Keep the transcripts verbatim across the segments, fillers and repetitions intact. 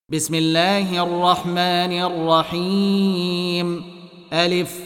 بسم الله الرحمن الرحيم. ألف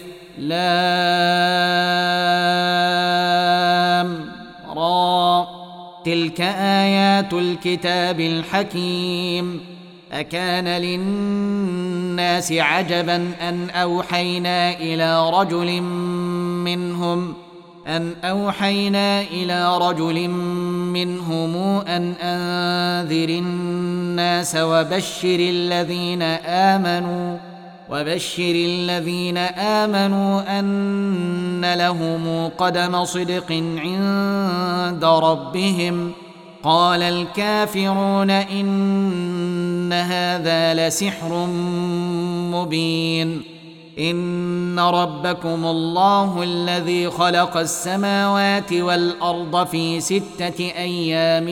لام را. تلك آيات الكتاب الحكيم. أكان للناس عجبا أن أوحينا إلى رجل منهم أن أوحينا إلى رجل منهم أن أنذر الناس وبشر الذين آمنوا وبشر الذين آمنوا أن لهم قدم صدق عند ربهم. قال الكافرون إن هذا لسحر مبين. إن ربكم الله الذي خلق السماوات والأرض في ستة أيام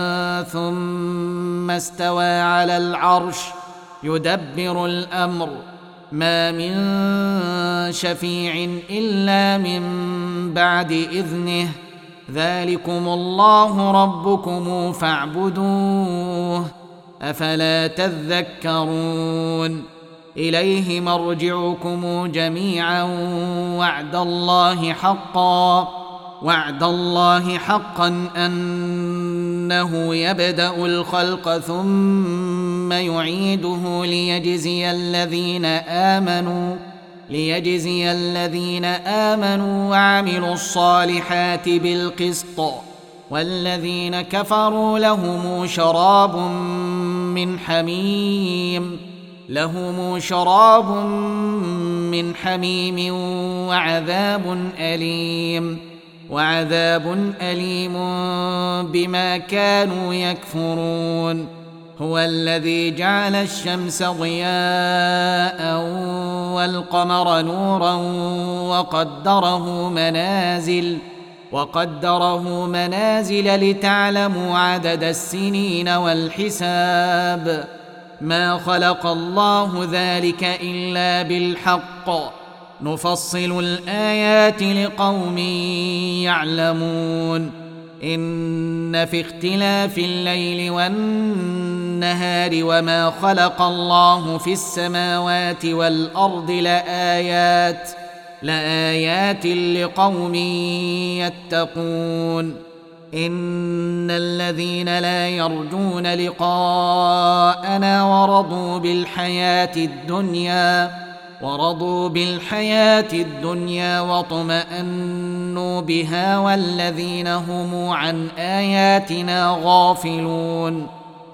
ثم استوى على العرش يدبر الأمر ما من شفيع إلا من بعد إذنه. ذلكم الله ربكم فاعبدوه أفلا تذكرون. إليه مرجعكم جميعا وعد الله حقا وعد الله حقا أنه يبدأ الخلق ثم يعيده ليجزي الذين آمنوا ليجزي الذين آمنوا وعملوا الصالحات بالقسط والذين كفروا لهم شراب من حميم لهم شراب من حميم وعذاب أليم وعذاب أليم بما كانوا يكفرون. هو الذي جعل الشمس ضياء والقمر نورا وقدره منازل وقدره منازل لتعلموا عدد السنين والحساب. ما خلق الله ذلك إلا بالحق نفصل الآيات لقوم يعلمون. إن في اختلاف الليل والنهار وما خلق الله في السماوات والأرض لآيات لآيات لقوم يتقون. إن الذين لا يرجون لقاءنا ورضوا بالحياة الدنيا ورضوا بالحياة الدنيا واطمأنوا بها والذين هم عن آياتنا غافلون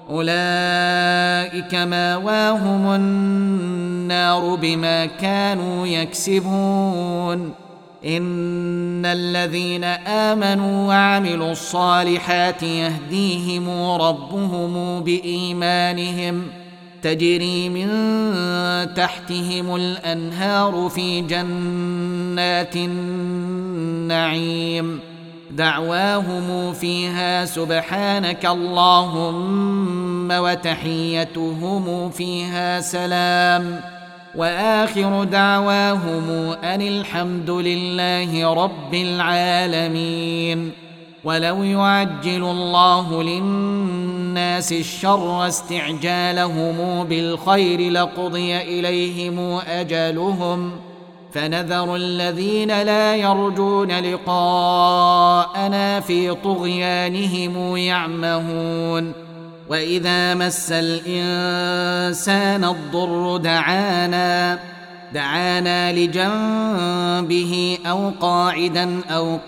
أولئك مأواهم النار بما كانوا يكسبون. إن الذين آمنوا وعملوا الصالحات يهديهم ربهم بإيمانهم تجري من تحتهم الأنهار في جنات النعيم. دعواهم فيها سبحانك اللهم وتحيتهم فيها سلام وآخر دعواهم أن الحمد لله رب العالمين. ولو يعجل الله للناس الشر استعجالهم بالخير لقضي إليهم أجلهم فنذر الذين لا يرجون لقاءنا في طغيانهم يعمهون. وإذا مس الإنسان الضر دعانا دعانا لجنبه أو قاعدا أو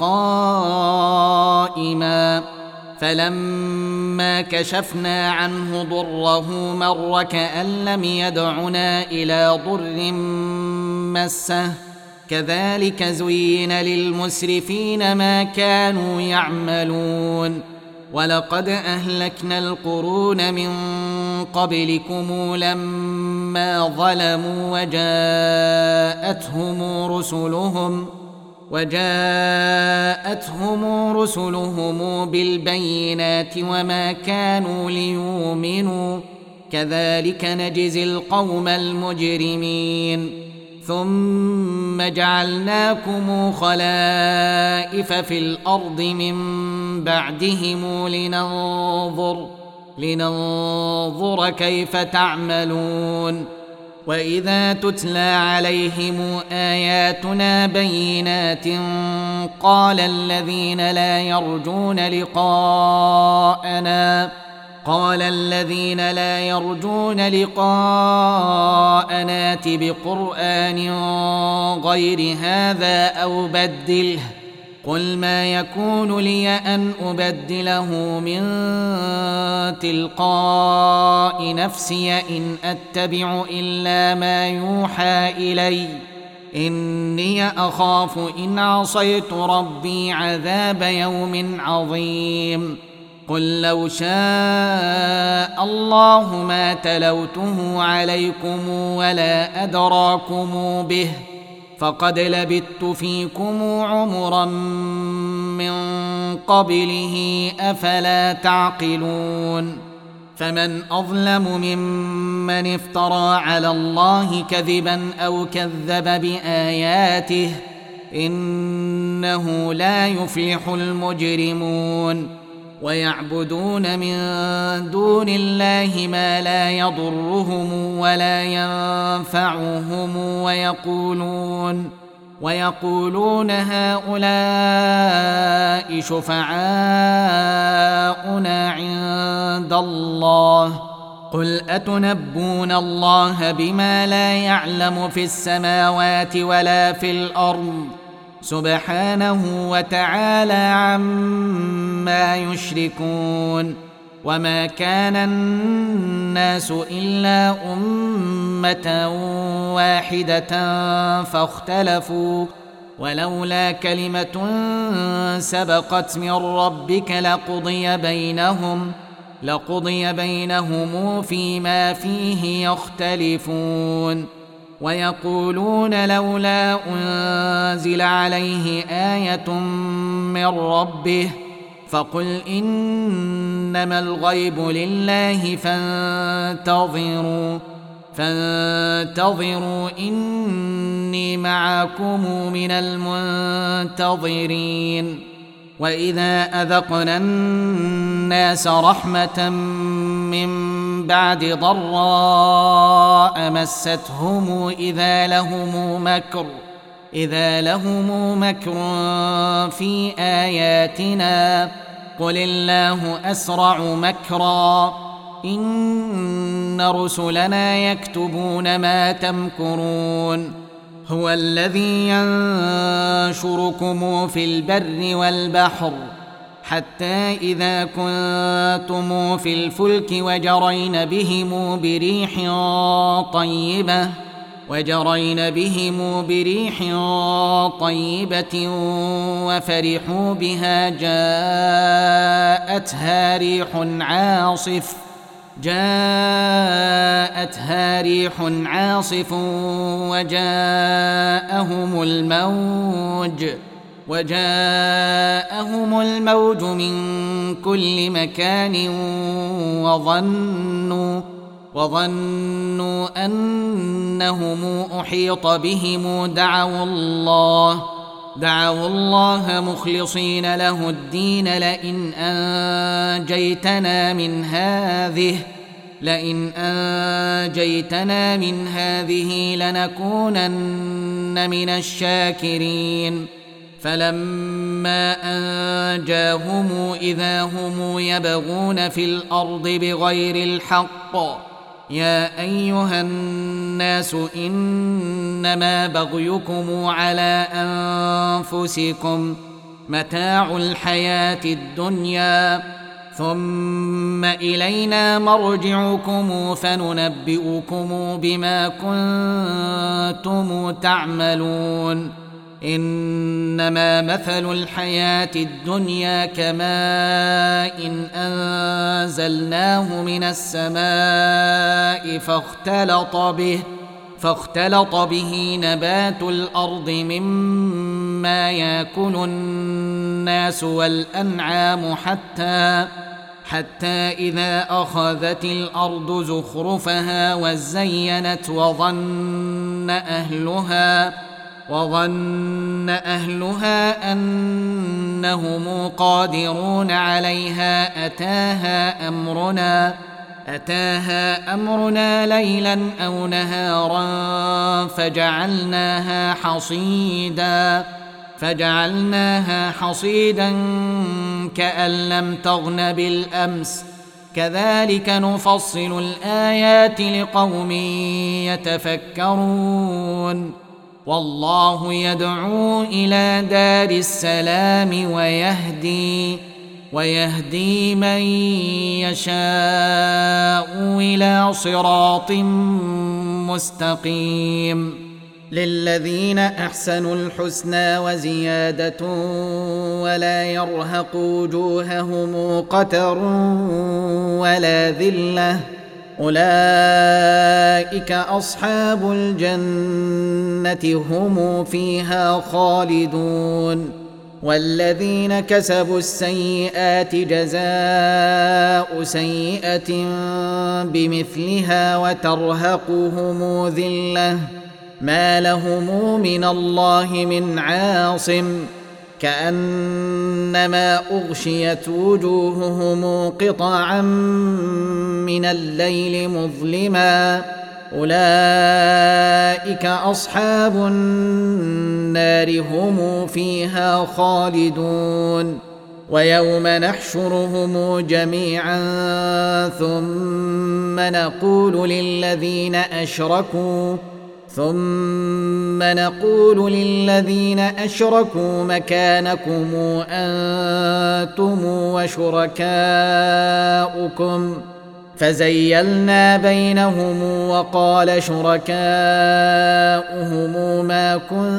قائما فلما كشفنا عنه ضره مر كأن لم يدعنا إلى ضر مسه. كذلك زين للمسرفين ما كانوا يعملون. ولقد أهلكنا القرون من قبلكم لما ظلموا وجاءتهم رسلهم وجاءتهم رسلهم بالبينات وما كانوا ليؤمنوا كذلك نجزي القوم المجرمين. ثم جعلناكم خلائف في الأرض من بعدهم لننظر لننظر كيف تعملون. وإذا تتلى عليهم آياتنا بينات قال الذين لا يرجون لقاءنا قال الذين لا يرجون لقاءنا ائت بقرآن غير هذا أو بدله قل ما يكون لي أن أبدله من تلقاء نفسي إن أتبع إلا ما يوحى إلي إني أخاف إن عصيت ربي عذاب يوم عظيم. قل لو شاء الله ما تلوته عليكم ولا أدراكم به فقد لبثت فيكم عمرا من قبله أفلا تعقلون. فمن أظلم ممن افترى على الله كذبا أو كذب بآياته إنه لا يفلح المجرمون. ويعبدون من دون الله ما لا يضرهم ولا ينفعهم ويقولون ويقولون هؤلاء شفعاؤنا عند الله قل أتنبون الله بما لا يعلم في السماوات ولا في الأرض سبحانه وتعالى عما يشركون. وما كان الناس إلا أمة واحدة فاختلفوا ولولا كلمة سبقت من ربك لقضي بينهم لقضي بينهم فيما فيه يختلفون. ويقولون لولا أنزل عليه آية من ربه فقل إنما الغيب لله فانتظروا فانتظروا إني معكم من المنتظرين. وإذا أذقنا الناس رحمة من بعد ضراء مستهم إذا لهم مكر إذا لهم مكر في آياتنا قل الله أسرع مكرا إن رسلنا يكتبون ما تمكرون. هو الذي ينشركم في البر والبحر حتى إذا كنتم في الفلك وجرين بهم بريح طيبة وجرين بهم بريح طيبة وفرحوا بها جاءتها ريح عاصف جاءتها ريح عاصف وجاءهم الموج وجاءهم الموج من كل مكان وظنوا وظنوا أنهم أحيط بهم دعوا الله دعوا الله مخلصين له الدين لئن أنجيتنا من هذه لئن أنجيتنا من هذه لنكونن من الشاكرين. فلما أنجاهم إذا هم يبغون في الأرض بغير الحق يا أيها الناس إنما بغيكم على أنفسكم متاع الحياة الدنيا ثم إلينا مرجعكم فننبئكم بما كنتم تعملون. إنما مثل الحياة الدنيا كماء إن أنزلناه من السماء فاختلط به فاختلط به نبات الأرض مما يأكل الناس والأنعام حتى حتى إذا أخذت الأرض زخرفها وزينت وظن أهلها وظن أهلها أن أنهم قادرون عليها أتاها أمرنا أتاها أمرنا ليلا أو نهارا فجعلناها حصيدا فجعلناها حصيدا كأن لم تغن بالأمس كذلك نفصل الآيات لقوم يتفكرون والله يدعو إلى دار السلام ويهدي ويهدي من يشاء إلى صراط مستقيم للذين أحسنوا الحسنى وزيادة ولا يرهق وجوههم قتر ولا ذلة أولئك أصحاب الجنة هم فيها خالدون والذين كسبوا السيئات جزاء سيئة بمثلها وترهقهم ذلة ما لهم من الله من عاصم كأنما أغشيت وجوههم قطعا من الليل مظلما أولئك أصحاب النار هم فيها خالدون ويوم نحشرهم جميعا ثم نقول للذين أشركوا ثم نقول للذين أشركوا مكانكم أنتم وشركاؤكم فزيلنا بينهم وقال شركاؤهم ما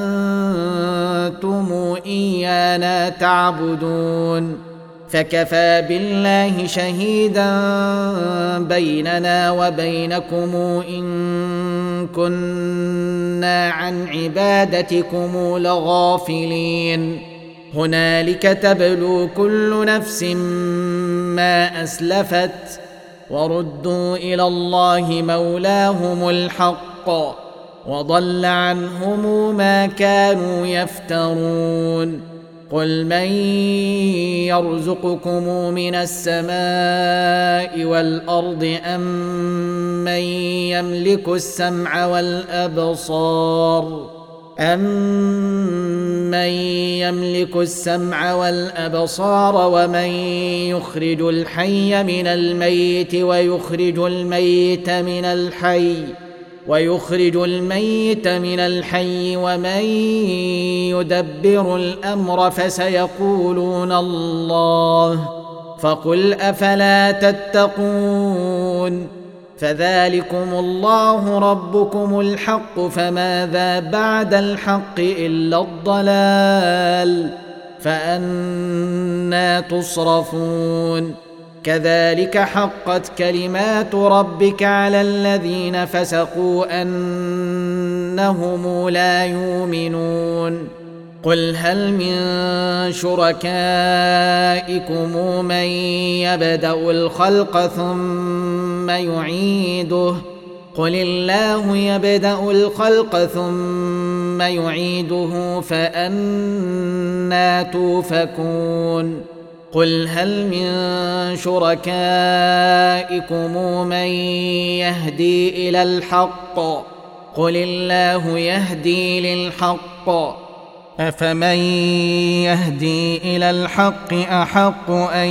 كنتم إيانا تعبدون فكفى بالله شهيدا بيننا وبينكم إن كنا عن عبادتكم لغافلين هنالك تبلو كل نفس ما أسلفت وردوا إلى الله مولاهم الحق وضل عنهم ما كانوا يفترون قل من يرزقكم من السماء والأرض أم من يملك السمع والأبصار أَمَّن يَمْلِكُ السَّمْعَ وَالْأَبْصَارَ وَمَن يُخْرِجُ الْحَيَّ مِنَ الْمَيِّتِ وَيُخْرِجُ الْمَيِّتَ مِنَ الْحَيِّ وَيُخْرِجُ الْمَيِّتَ مِنَ الْحَيِّ وَمَن يُدَبِّرُ الْأَمْرَ فَسَيَقُولُونَ اللَّهُ فَقُلْ أَفَلَا تَتَّقُونَ فذلكم الله ربكم الحق فماذا بعد الحق إلا الضلال فأنى تصرفون كذلك حقت كلمات ربك على الذين فسقوا أنهم لا يؤمنون قل هل من شركائكم من يبدأ الخلق ثم يعيده قل الله يبدأ الخلق ثم يعيده فأنى توفكون قل هل من شركائكم من يهدي إلى الحق قل الله يهدي للحق أفمن يهدي إلى الحق أحق أن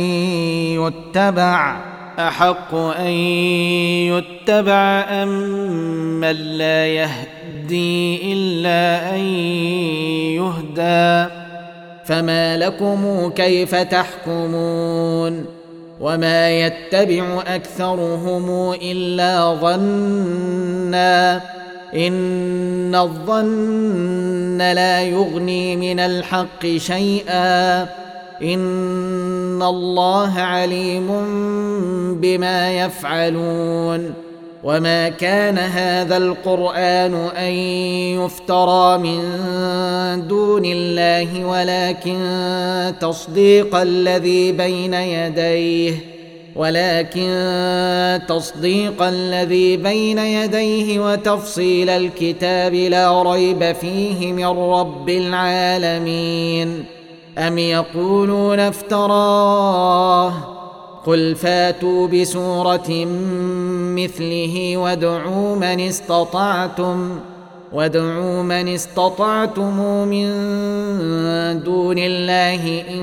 يتبع أحق أن يتبع أم من لا يهدي إلا أن يهدى فما لكم كيف تحكمون وما يتبع أكثرهم إلا ظنّا إن الظن لا يغني من الحق شيئا إن الله عليم بما يفعلون وما كان هذا القرآن أن يفترى من دون الله ولكن تصديق الذي بين يديه ولكن تصديق الذي بين يديه وتفصيل الكتاب لا ريب فيه من رب العالمين أم يقولون افتراه قل فاتوا بسورة مثله وادعوا من استطعتم وادعوا من استطعتم من دون الله إن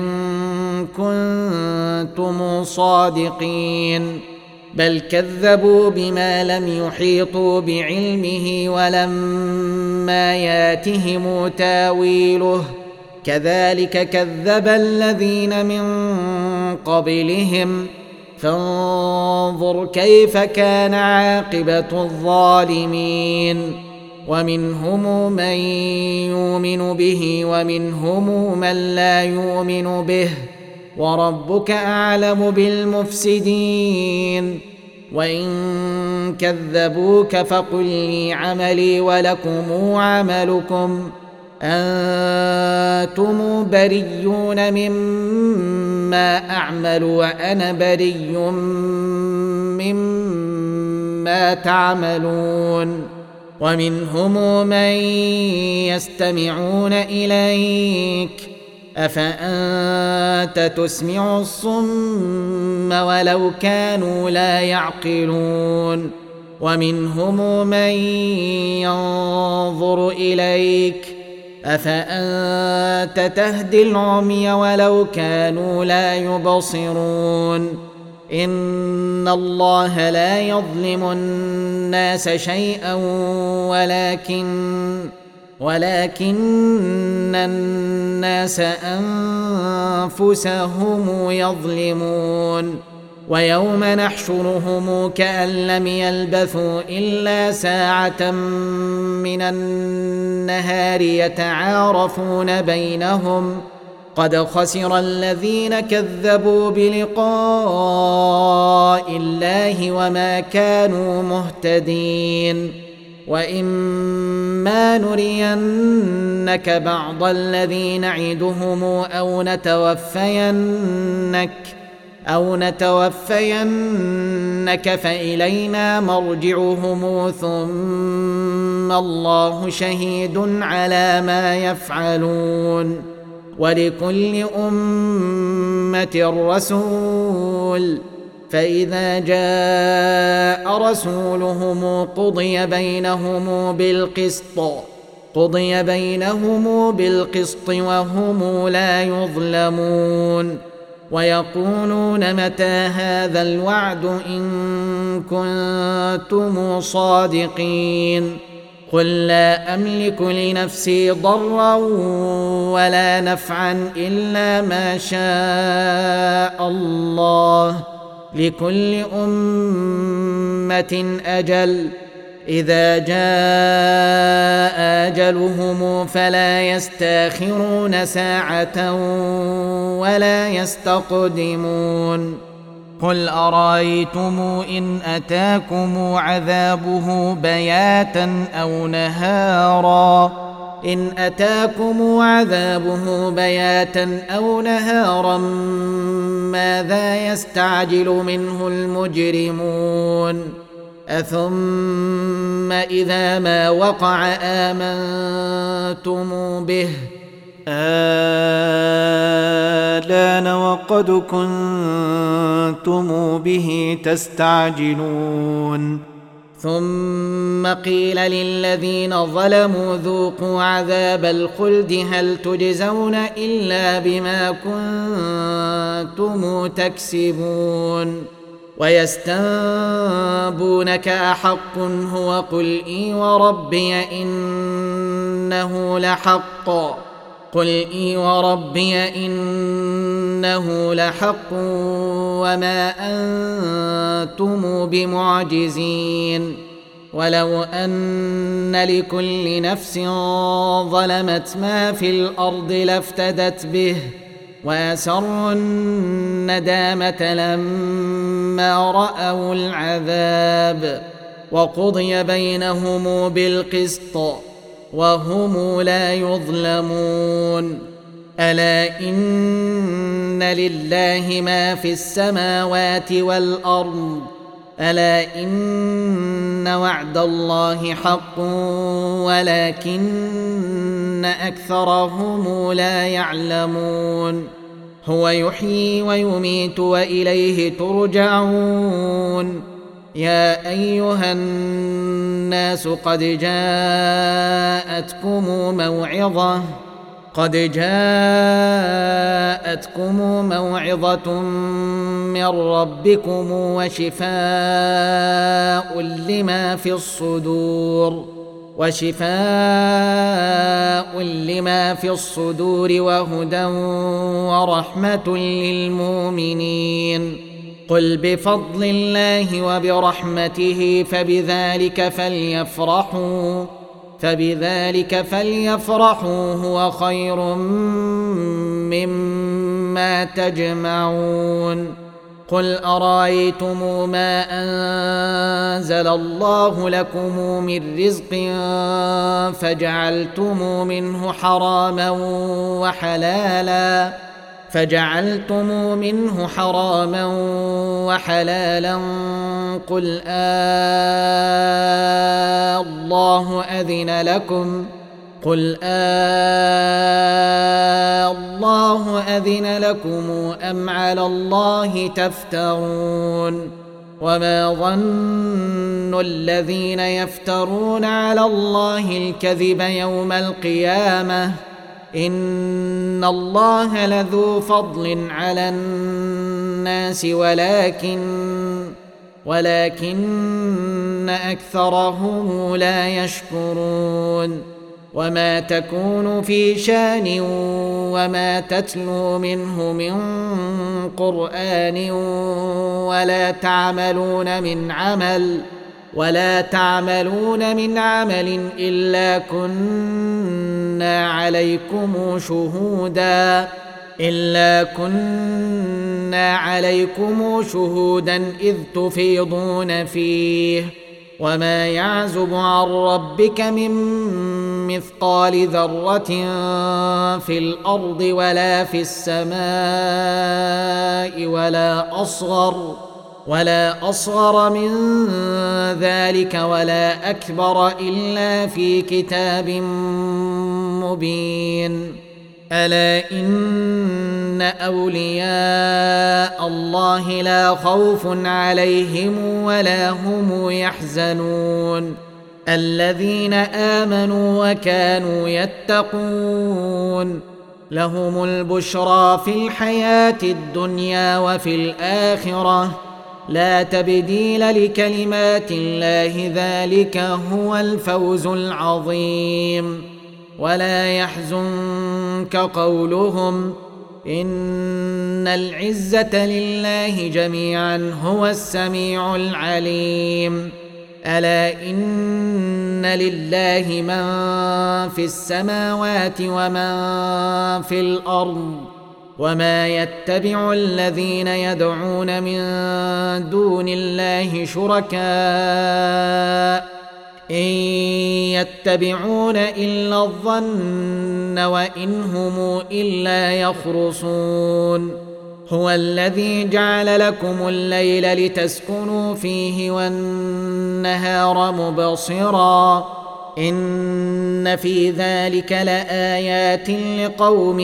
كنتم صادقين بل كذبوا بما لم يحيطوا بعلمه ولما ياتهم تاويله كذلك كذب الذين من قبلهم فانظر كيف كان عاقبة الظالمين ومنهم من يؤمن به ومنهم من لا يؤمن به وربك أعلم بالمفسدين وإن كذبوك فقل لي عملي ولكم عملكم أنتم بريون مما أعمل وأنا بري مما تعملون ومنهم من يستمعون إليك أفأنت تسمع الصم ولو كانوا لا يعقلون ومنهم من ينظر إليك أفأنت تهدي العمي ولو كانوا لا يبصرون إن الله لا يظلم الناس شيئا ولكن ولكن الناس أنفسهم يظلمون ويوم نحشرهم كأن لم يلبثوا إلا ساعة من النهار يتعارفون بينهم قد خسر الذين كذبوا بلقاء الله وما كانوا مهتدين وإما نرينك بعض الذي نعدهم أو نتوفينك أو نتوفينك فإلينا مرجعهم ثم الله شهيد على ما يفعلون ولكل أمة رسول فإذا جاء رسولهم قضي بينهم بالقسط قضي بينهم بالقسط وهم لا يظلمون ويقولون متى هذا الوعد إن كنتم صادقين قل لا أملك لنفسي ضرا ولا نفعا إلا ما شاء الله لكل أمة أجل إذا جاء أجلهم فلا يستاخرون ساعة ولا يستقدمون قل أرأيتم إن أتاكم عذابه بياتا أو نهارا إن أتاكم عذابه بياتا أو نهارا ماذا يستعجل منه المجرمون أثم إذا ما وقع آمنتم به آلان وقد كنتم به تستعجلون ثم قيل للذين ظلموا ذوقوا عذاب الخلد هل تجزون إلا بما كنتم تكسبون ويستنبونك أحق هو قل إي وربي إنه لحق قل إي وربي إنه لحق وما أنتم بمعجزين ولو أن لكل نفس ظلمت ما في الأرض لافتدت به وأسروا الندامة لما رأوا العذاب وقضي بينهم بالقسط وهم لا يظلمون ألا إن لله ما في السماوات والأرض ألا إن وعد الله حق ولكن أكثرهم لا يعلمون هو يحيي ويميت وإليه ترجعون يا أيها الناس قد جاءتكم موعظة قد جاءتكم موعظة من ربكم وشفاء لما في الصدور وشفاء لما في الصدور وهدى ورحمة للمؤمنين قل بفضل الله وبرحمته فبذلك فليفرحوا فبذلك فليفرحوا هو خير مما تجمعون قل أرأيتم ما أنزل الله لكم من رزق فجعلتم منه حراما وحلالا فجعلتم منه حراما وحلالا قل آه الله أذن لكم قل آه الله أذن لكم أم على الله تفترون وما ظن الذين يفترون على الله الكذب يوم القيامة إن الله لذو فضل على الناس ولكن ولكن أكثرهم لا يشكرون وما تكون في شان وما تتلو منه من قرآن ولا تعملون من عمل ولا تعملون من عمل إلا كنا عليكم شهودا إلا كنا عليكم شهودا إذ تفيضون فيه وما يعزب عن ربك من مثقال ذرة في الأرض ولا في السماء ولا أصغر ولا أصغر من ذلك ولا أكبر إلا في كتاب مبين ألا إن أولياء الله لا خوف عليهم ولا هم يحزنون الذين آمنوا وكانوا يتقون لهم البشرى في الحياة الدنيا وفي الآخرة لا تبديل لكلمات الله ذلك هو الفوز العظيم ولا يحزنك قولهم إن العزة لله جميعا هو السميع العليم ألا إن لله من في السماوات ومن في الأرض وما يتبع الذين يدعون من دون الله شركاء إن يتبعون إلا الظن وإن هم إلا يخرصون هو الذي جعل لكم الليل لتسكنوا فيه والنهار مبصرا إن في ذلك لآيات لقوم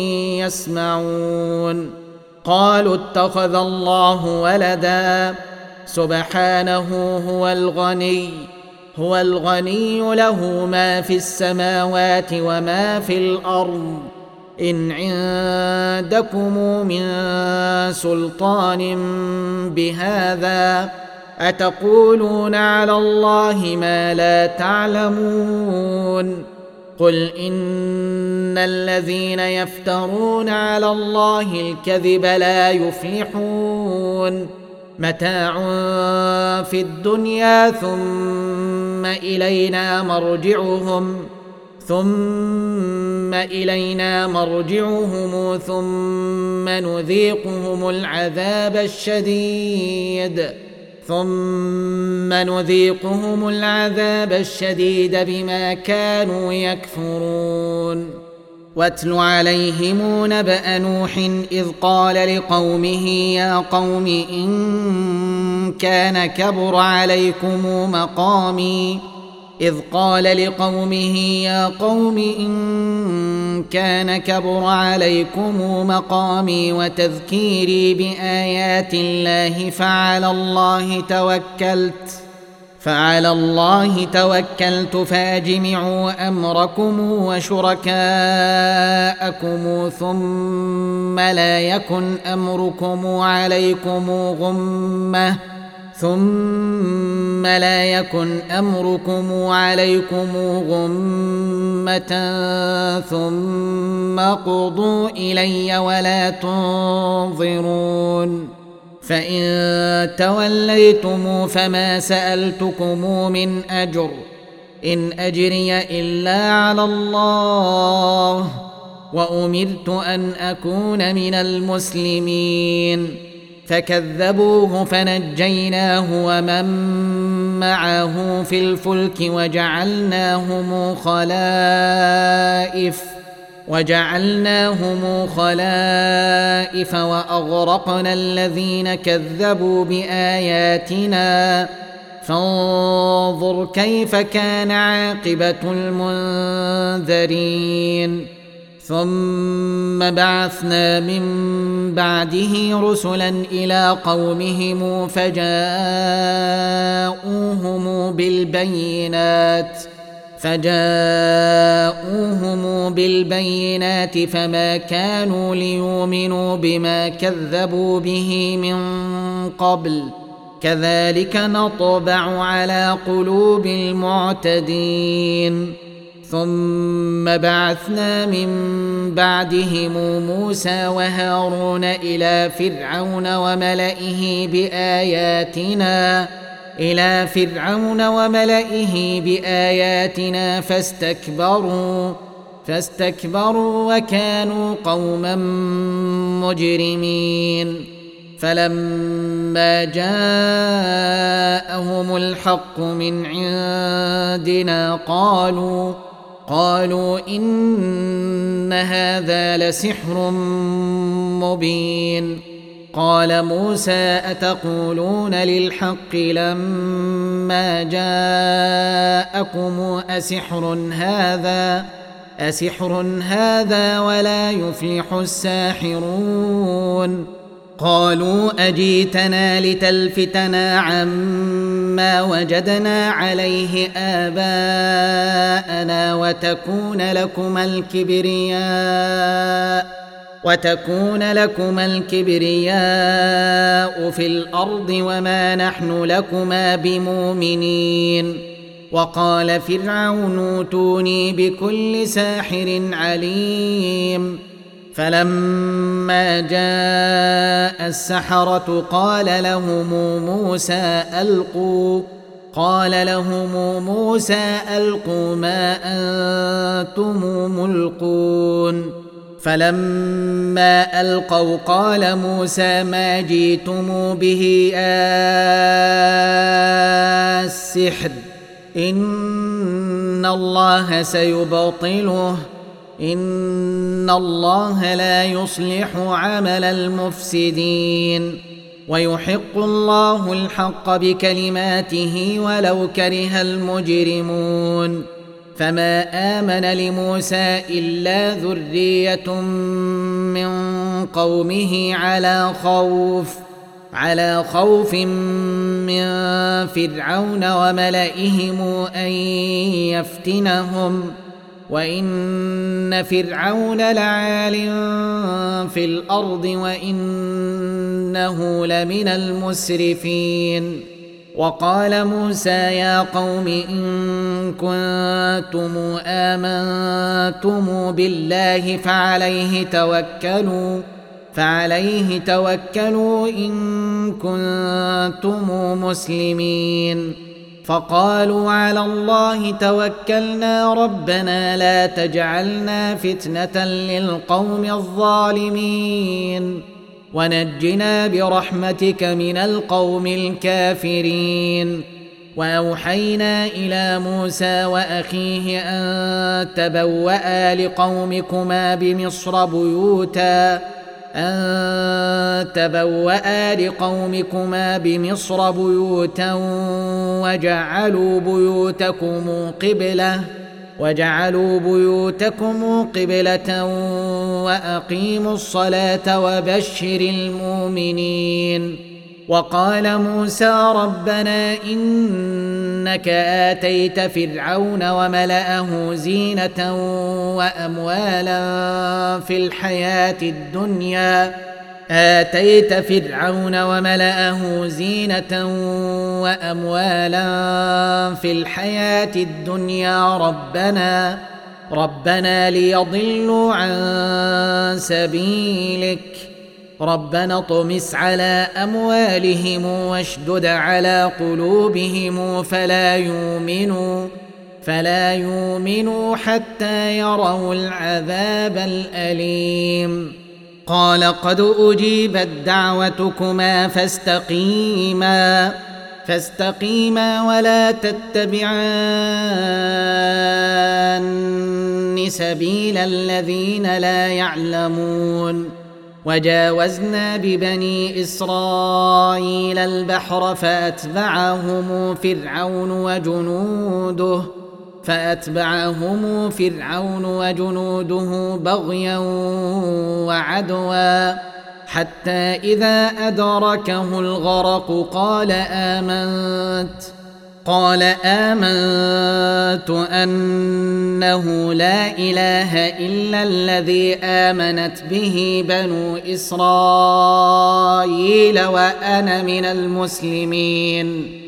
يسمعون قالوا اتخذ الله ولدا سبحانه هو الغني هو الغني له ما في السماوات وما في الأرض إن عندكم من سلطان بهذا أتقولون على الله ما لا تعلمون قل إن الذين يفترون على الله الكذب لا يفلحون متاع في الدنيا ثم إلينا مرجعهم ثم إلينا مرجعهم ثم نذيقهم العذاب الشديد ثم نذيقهم العذاب الشديد بما كانوا يكفرون واتل عليهم نبأ نوح إذ قال لقومه يا قوم إن كان كبر عليكم مقامي إذ قال لقومه يا قوم إن كان كبر عليكم مقامي وتذكيري بآيات الله فعلى الله توكلت فعلى الله توكلت فأجمعوا أمركم وشركاءكم ثم لا يكن أمركم عليكم غمة ثم لا يكن أمركم عليكم غمة ثم قضوا إلي ولا تنظرون فإن توليتم فما سألتكم من أجر إن أجري إلا على الله وأمرت أن أكون من المسلمين فكذبوه فنجيناه ومن معه في الفلك وجعلناهم خلائف وجعلناهم خلائف وأغرقنا الذين كذبوا بآياتنا فانظر كيف كان عاقبة المنذرين ثم بعثنا من بعده رسلا إلى قومهم فجاءوهم بالبينات فجاءوهم بالبينات فما كانوا ليؤمنوا بما كذبوا به من قبل كذلك نطبع على قلوب المعتدين ثم بعثنا من بعدهم موسى وهارون إلى فرعون وملئه بآياتنا إلى فرعون وملئه بآياتنا فاستكبروا فاستكبروا وكانوا قوما مجرمين فلما جاءهم الحق من عندنا قالوا قالوا إن هذا لسحر مبين قال موسى أتقولون للحق لما جاءكم أسحر هذا أسحر هذا ولا يفلح الساحرون قالوا أجيتنا لتلفتنا عما وجدنا عليه آباءنا وتكون لكما الكبرياء وتكون لكما الكبرياء في الأرض وما نحن لكما بمؤمنين وقال فرعون ائتوني بكل ساحر عليم فلما جاء السحرة قال لهم موسى ألقوا قال لهم موسى ألقوا ما أنتم ملقون فلما ألقوا قال موسى ما جئتم به السحر إن الله سيبطله إن الله لا يصلح عمل المفسدين ويحق الله الحق بكلماته ولو كره المجرمون فما آمن لموسى إلا ذرية من قومه على خوف على خوف من فرعون وملئهم أن يفتنهم وإن فرعون لعال في الأرض وإنه لمن المسرفين وقال موسى يا قوم إن كنتم آمنتم بالله فعليه توكلوا فعليه توكلوا إن كنتم مسلمين فقالوا على الله توكلنا ربنا لا تجعلنا فتنة للقوم الظالمين ونجنا برحمتك من القوم الكافرين وأوحينا إلى موسى وأخيه أن تبوأ لقومكما بمصر بيوتا أن تبوأ لقومكما بمصر بيوتا وجعلوا بيوتكم قبلة وجعلوا بيوتكم قبلة وأقيموا الصلاة وبشر المؤمنين. وقال موسى ربنا إنك آتيت فرعون وملأه زينة وأموالا في الحياة الدنيا آتيت فرعون وملأه زينة وأموالا في الحياة الدنيا ربنا ربنا ليضلوا عن سبيلك ربنا اطمس على أموالهم واشدد على قلوبهم فلا يؤمنوا فلا يؤمنوا حتى يروا العذاب الأليم. قال قد أجيبت دعوتكما فاستقيما فاستقيما ولا تتبعان سبيل الذين لا يعلمون. وجاوزنا ببني إسرائيل البحر فأتبعهم فرعون وجنوده فأتبعهم فرعون وجنوده بغيا وعدوا حتى إذا أدركه الغرق قال آمنت قال آمنت أنه لا إله إلا الذي آمنت به بنو إسرائيل وأنا من المسلمين.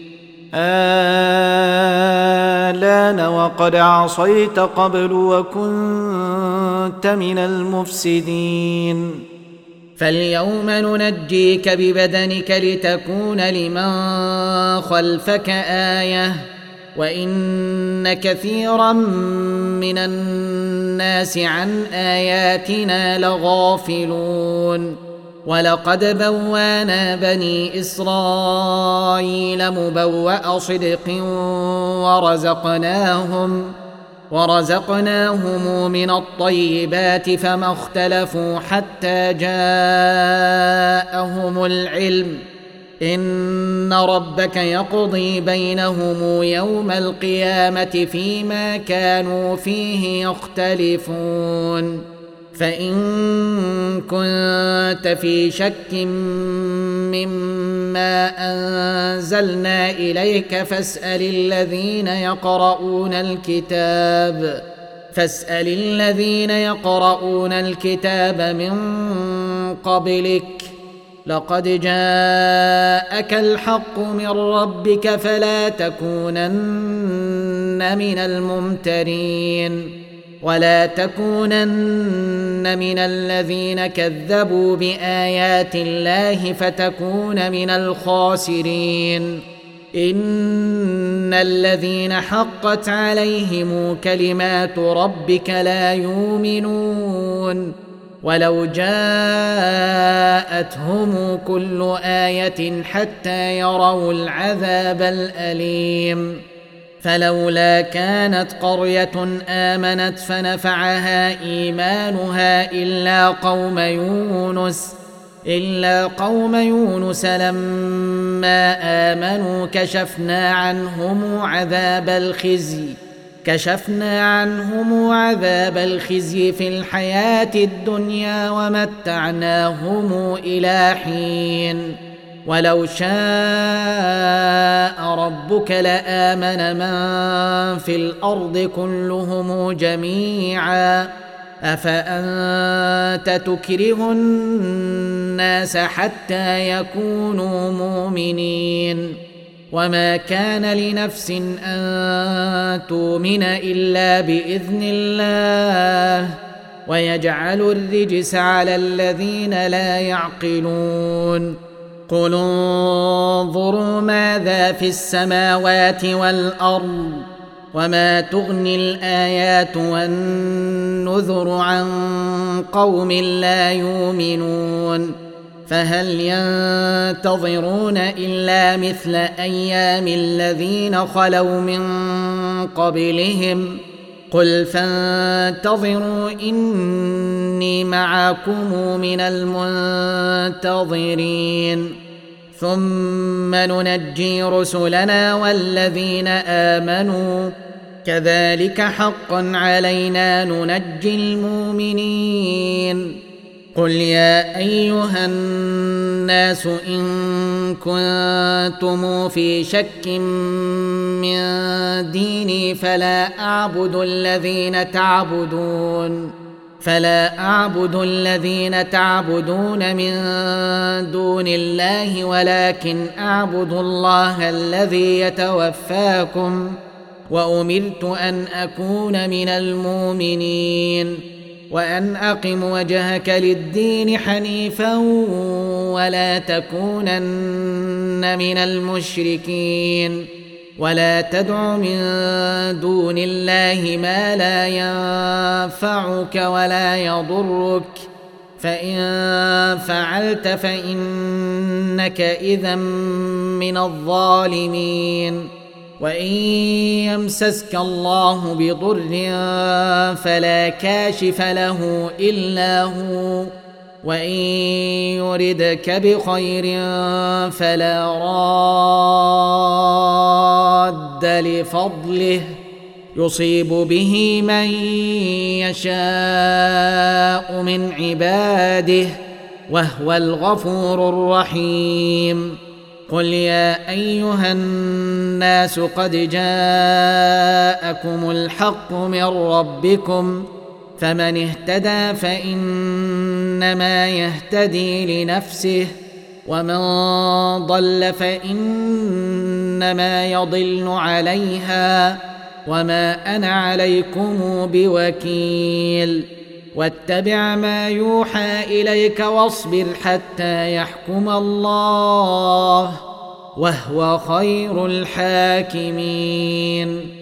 آلان وقد عصيت قبل وكنت من المفسدين. فاليوم ننجيك ببدنك لتكون لمن خلفك آية وإن كثيرا من الناس عن آياتنا لغافلون. ولقد بوانا بني إسرائيل مبوأ صدق ورزقناهم ورزقناهم من الطيبات فما اختلفوا حتى جاءهم العلم إن ربك يقضي بينهم يوم القيامة فيما كانوا فيه يختلفون. فإن كنت في شك مما أنزلنا إليك فاسأل الذين يقرؤون الكتاب فاسأل الذين يقرؤون الكتاب من قبلك لقد جاءك الحق من ربك فلا تكونن من الممترين ولا تكونن من الذين كذبوا بآيات الله فتكون من الخاسرين. إن الذين حقت عليهم كلمات ربك لا يؤمنون ولو جاءتهم كل آية حتى يروا العذاب الأليم. فلولا كانت قرية آمنت فنفعها إيمانها إلا قوم يونس إلا قوم يونس لما آمنوا كشفنا عنهم عذاب الخزي كشفنا عنهم عذاب الخزي في الحياة الدنيا ومتعناهم إلى حين. ولو شاء ربك لآمن من في الأرض كلهم جميعا أفأنت تكره الناس حتى يكونوا مؤمنين. وما كان لنفس أن تؤمن إلا بإذن الله ويجعل الرجس على الذين لا يعقلون. قل انظروا ماذا في السماوات والأرض وما تغني الآيات والنذر عن قوم لا يؤمنون. فهل ينتظرون إلا مثل أيام الذين خلوا من قبلهم قل فانتظروا إني معكم من المنتظرين ثم ننجي رسلنا والذين آمنوا كذلك حقا علينا ننجي المؤمنين قل يا أيها الناس إن كنتم في شك من ديني فلا أعبد الذين تعبدون فلا أعبد الذين تعبدون من دون الله ولكن أعبد الله الذي يتوفاكم وأمرت أن أكون من المؤمنين وأن أقم وجهك للدين حنيفا ولا تكونن من المشركين ولا تدع من دون الله ما لا ينفعك ولا يضرك فإن فعلت فإنك إذا من الظالمين وإن يمسسك الله بضر فلا كاشف له إلا هو وإن يردك بخير فلا راد لفضله يصيب به من يشاء من عباده وهو الغفور الرحيم قل يا أيها الناس قد جاءكم الحق من ربكم فمن اهتدى فإنما يهتدي لنفسه ومن ضل فإنما يضل عليها وما أنا عليكم بوكيل واتبع ما يوحى إليك واصبر حتى يحكم الله وهو خير الحاكمين